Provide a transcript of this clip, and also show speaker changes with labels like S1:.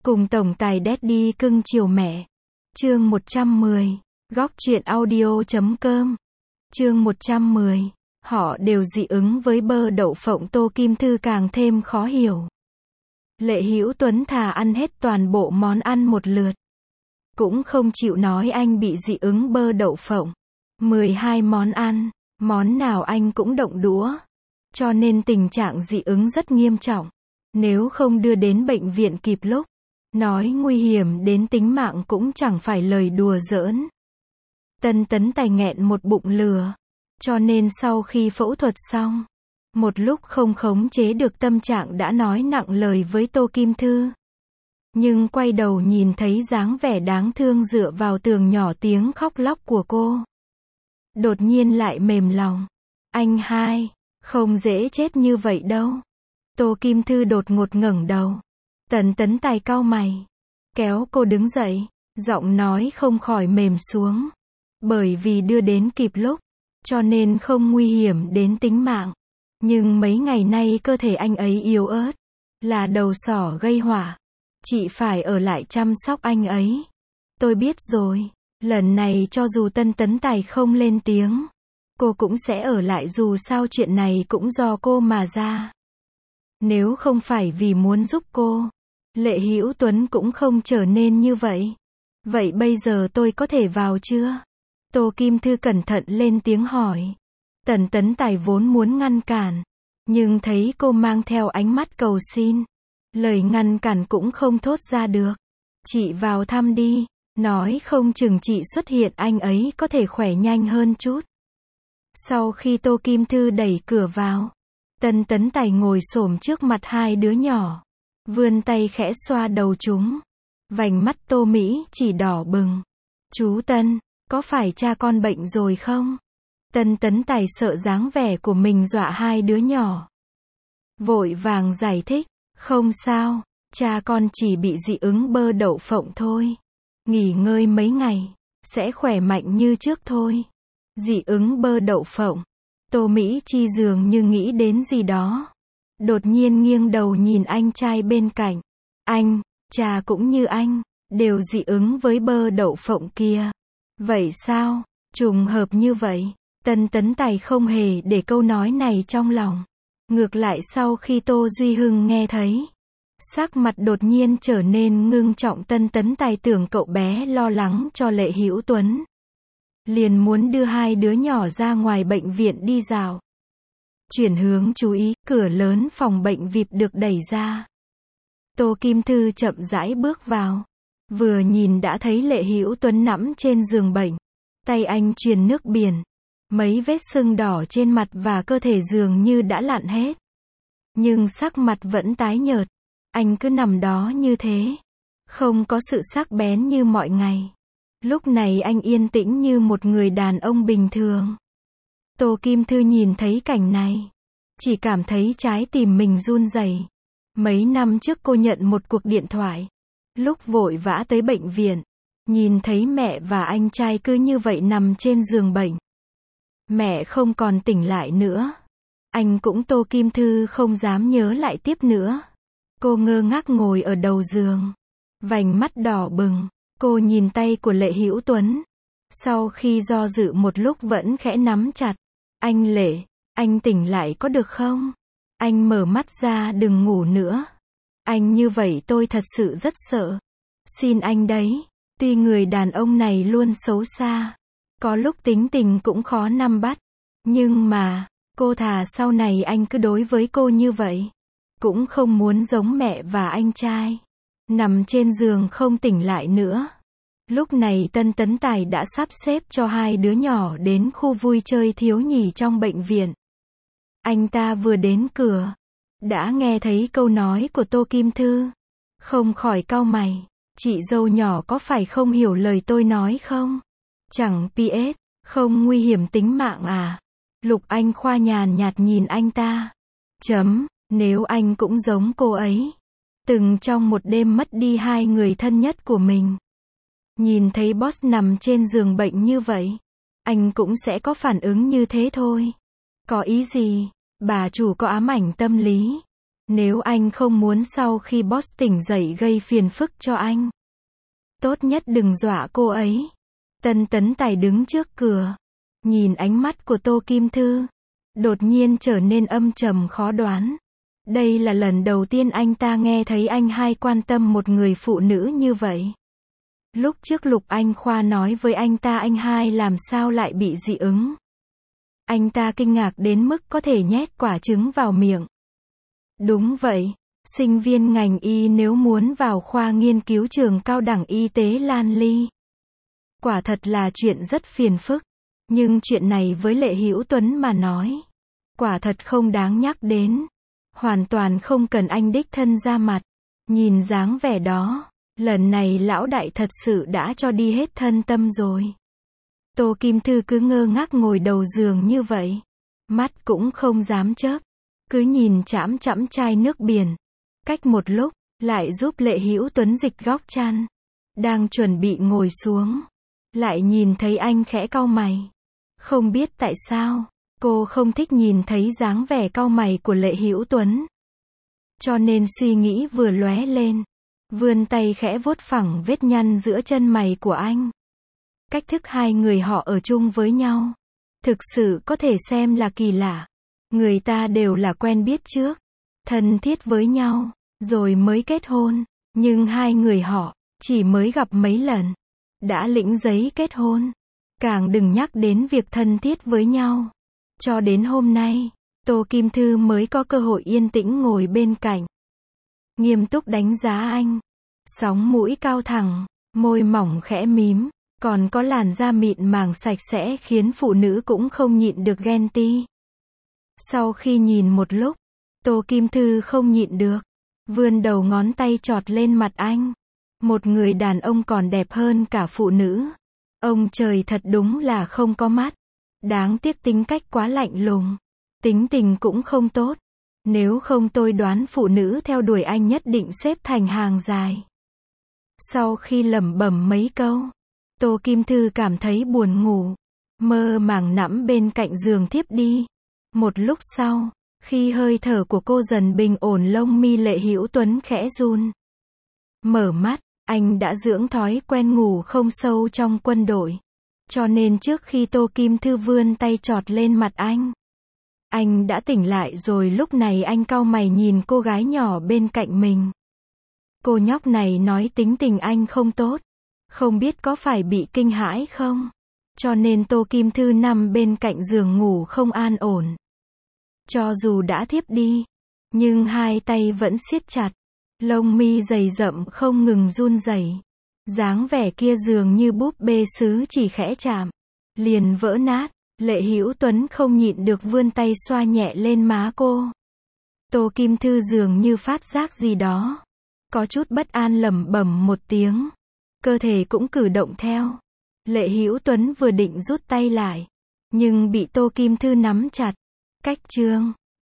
S1: Cùng tổng tài Daddy cưng chiều mẹ. Chương 110. Góc truyện audio.com. Chương 110. Họ đều dị ứng với bơ đậu phộng. Tô Kim Thư càng thêm khó hiểu. Lệ Hữu Tuấn thà ăn hết toàn bộ món ăn một lượt, cũng không chịu nói anh bị dị ứng bơ đậu phộng. 12 món ăn, món nào anh cũng động đũa. Cho nên tình trạng dị ứng rất nghiêm trọng. Nếu không đưa đến bệnh viện kịp lúc, nói nguy hiểm đến tính mạng cũng chẳng phải lời đùa giỡn. Tân Tấn Tài nghẹn một bụng lừa. Cho nên sau khi phẫu thuật xong, một lúc không khống chế được tâm trạng đã nói nặng lời với Tô Kim Thư. Nhưng quay đầu nhìn thấy dáng vẻ đáng thương dựa vào tường nhỏ tiếng khóc lóc của cô, đột nhiên lại mềm lòng. Anh hai, không dễ chết như vậy đâu. Tô Kim Thư đột ngột ngẩng đầu. Tần Tấn Tài cau mày, kéo cô đứng dậy, giọng nói không khỏi mềm xuống. Bởi vì đưa đến kịp lúc, cho nên không nguy hiểm đến tính mạng. Nhưng mấy ngày nay cơ thể anh ấy yếu ớt, là đầu sỏ gây họa. Chị phải ở lại chăm sóc anh ấy. Tôi biết rồi, lần này cho dù Tân Tấn Tài không lên tiếng, cô cũng sẽ ở lại, dù sao chuyện này cũng do cô mà ra. Nếu không phải vì muốn giúp cô, Lệ Hữu Tuấn cũng không trở nên như vậy. Vậy bây giờ tôi có thể vào chưa? Tô Kim Thư cẩn thận lên tiếng hỏi. Tần Tấn Tài vốn muốn ngăn cản, nhưng thấy cô mang theo ánh mắt cầu xin, lời ngăn cản cũng không thốt ra được. Chị vào thăm đi, nói không chừng chị xuất hiện anh ấy có thể khỏe nhanh hơn chút. Sau khi Tô Kim Thư đẩy cửa vào, Tân Tấn Tài ngồi xổm trước mặt hai đứa nhỏ, vươn tay khẽ xoa đầu chúng. Vành mắt Tô Mỹ chỉ đỏ bừng. Chú Tân, có phải cha con bệnh rồi không? Tân Tấn Tài sợ dáng vẻ của mình dọa hai đứa nhỏ, vội vàng giải thích. Không sao, cha con chỉ bị dị ứng bơ đậu phộng thôi. Nghỉ ngơi mấy ngày, sẽ khỏe mạnh như trước thôi. Dị ứng bơ đậu phộng. Tô Mỹ Chi dường như nghĩ đến gì đó, đột nhiên nghiêng đầu nhìn anh trai bên cạnh. Anh, cha cũng như anh, đều dị ứng với bơ đậu phộng kia. Vậy sao? Trùng hợp như vậy. Tân Tấn Tài không hề để câu nói này trong lòng. Ngược lại sau khi Tô Duy Hưng nghe thấy, sắc mặt đột nhiên trở nên ngưng trọng. Tân Tấn Tài tưởng cậu bé lo lắng cho Lệ Hữu Tuấn, liền muốn đưa hai đứa nhỏ ra ngoài bệnh viện đi dạo. Chuyển hướng chú ý, cửa lớn phòng bệnh VIP được đẩy ra. Tô Kim Thư chậm rãi bước vào. Vừa nhìn đã thấy Lệ Hữu Tuấn nằm trên giường bệnh. Tay anh truyền nước biển. Mấy vết sưng đỏ trên mặt và cơ thể dường như đã lặn hết. Nhưng sắc mặt vẫn tái nhợt. Anh cứ nằm đó như thế, không có sự sắc bén như mọi ngày. Lúc này anh yên tĩnh như một người đàn ông bình thường. Tô Kim Thư nhìn thấy cảnh này, chỉ cảm thấy trái tim mình run rẩy. Mấy năm trước cô nhận một cuộc điện thoại, lúc vội vã tới bệnh viện, nhìn thấy mẹ và anh trai cứ như vậy nằm trên giường bệnh. Mẹ không còn tỉnh lại nữa. Anh cũng Tô Kim Thư không dám nhớ lại tiếp nữa. Cô ngơ ngác ngồi ở đầu giường, vành mắt đỏ bừng. Cô nhìn tay của Lệ Hữu Tuấn. Sau khi do dự một lúc vẫn khẽ nắm chặt. Anh Lệ, anh tỉnh lại có được không? Anh mở mắt ra, đừng ngủ nữa. Anh như vậy tôi thật sự rất sợ. Xin anh đấy. Tuy người đàn ông này luôn xấu xa, có lúc tính tình cũng khó nắm bắt, nhưng mà, cô thà sau này anh cứ đối với cô như vậy. Cũng không muốn giống mẹ và anh trai, nằm trên giường không tỉnh lại nữa. Lúc này Tân Tấn Tài đã sắp xếp cho hai đứa nhỏ đến khu vui chơi thiếu nhi trong bệnh viện. Anh ta vừa đến cửa, đã nghe thấy câu nói của Tô Kim Thư, không khỏi cau mày. Chị dâu nhỏ có phải không hiểu lời tôi nói không? Chẳng PS, không nguy hiểm tính mạng à? Lục Anh Khoa nhàn nhạt nhìn anh ta. Nếu anh cũng giống cô ấy, từng trong một đêm mất đi hai người thân nhất của mình, nhìn thấy boss nằm trên giường bệnh như vậy, anh cũng sẽ có phản ứng như thế thôi. Có ý gì? Bà chủ có ám ảnh tâm lý. Nếu anh không muốn sau khi boss tỉnh dậy gây phiền phức cho anh, tốt nhất đừng dọa cô ấy. Tân Tấn Tài đứng trước cửa, nhìn ánh mắt của Tô Kim Thư, đột nhiên trở nên âm trầm khó đoán. Đây là lần đầu tiên anh ta nghe thấy anh hai quan tâm một người phụ nữ như vậy. Lúc trước Lục Anh Khoa nói với anh ta anh hai làm sao lại bị dị ứng. Anh ta kinh ngạc đến mức có thể nhét quả trứng vào miệng. Đúng vậy, sinh viên ngành y nếu muốn vào khoa nghiên cứu trường cao đẳng y tế Lan Ly, quả thật là chuyện rất phiền phức. Nhưng chuyện này với Lệ Hữu Tuấn mà nói, quả thật không đáng nhắc đến. Hoàn toàn không cần anh đích thân ra mặt. Nhìn dáng vẻ đó, lần này lão đại thật sự đã cho đi hết thân tâm rồi. Tô Kim Thư cứ ngơ ngác ngồi đầu giường như vậy. Mắt cũng không dám chớp. Cứ nhìn chằm chằm chai nước biển. Cách một lúc, lại giúp Lệ Hữu Tuấn dịch góc chăn. Đang chuẩn bị ngồi xuống, lại nhìn thấy anh khẽ cau mày. Không biết tại sao, cô không thích nhìn thấy dáng vẻ cau mày của Lệ Hữu Tuấn. Cho nên suy nghĩ vừa lóe lên, vươn tay khẽ vuốt phẳng vết nhăn giữa chân mày của anh. Cách thức hai người họ ở chung với nhau, thực sự có thể xem là kỳ lạ. Người ta đều là quen biết trước, thân thiết với nhau, rồi mới kết hôn. Nhưng hai người họ, chỉ mới gặp mấy lần, đã lĩnh giấy kết hôn. Càng đừng nhắc đến việc thân thiết với nhau. Cho đến hôm nay, Tô Kim Thư mới có cơ hội yên tĩnh ngồi bên cạnh, nghiêm túc đánh giá anh. Sóng mũi cao thẳng, môi mỏng khẽ mím, còn có làn da mịn màng sạch sẽ khiến phụ nữ cũng không nhịn được ghen tị. Sau khi nhìn một lúc, Tô Kim Thư không nhịn được, vươn đầu ngón tay chọt lên mặt anh. Một người đàn ông còn đẹp hơn cả phụ nữ. Ông trời thật đúng là không có mắt. Đáng tiếc tính cách quá lạnh lùng. Tính tình cũng không tốt. Nếu không tôi đoán phụ nữ theo đuổi anh nhất định xếp thành hàng dài. Sau khi lẩm bẩm mấy câu, Tô Kim Thư cảm thấy buồn ngủ. Mơ màng nằm bên cạnh giường thiếp đi. Một lúc sau, khi hơi thở của cô dần bình ổn, lông mi Lệ Hữu Tuấn khẽ run. Mở mắt, anh đã dưỡng thói quen ngủ không sâu trong quân đội. Cho nên trước khi Tô Kim Thư vươn tay chọt lên mặt anh đã tỉnh lại rồi. Lúc này anh cau mày nhìn cô gái nhỏ bên cạnh mình. Cô nhóc này nói tính tình anh không tốt. Không biết có phải bị kinh hãi không? Cho nên Tô Kim Thư nằm bên cạnh giường ngủ không an ổn. Cho dù đã thiếp đi, nhưng hai tay vẫn siết chặt. Lông mi dày rậm không ngừng run rẩy. Dáng vẻ kia dường như búp bê sứ chỉ khẽ chạm, liền vỡ nát. Lệ Hữu Tuấn không nhịn được vươn tay xoa nhẹ lên má cô. Tô Kim Thư dường như phát giác gì đó. Có chút bất an lẩm bẩm một tiếng. Cơ thể cũng cử động theo. Lệ Hữu Tuấn vừa định rút tay lại, nhưng bị Tô Kim Thư nắm chặt. Cách chương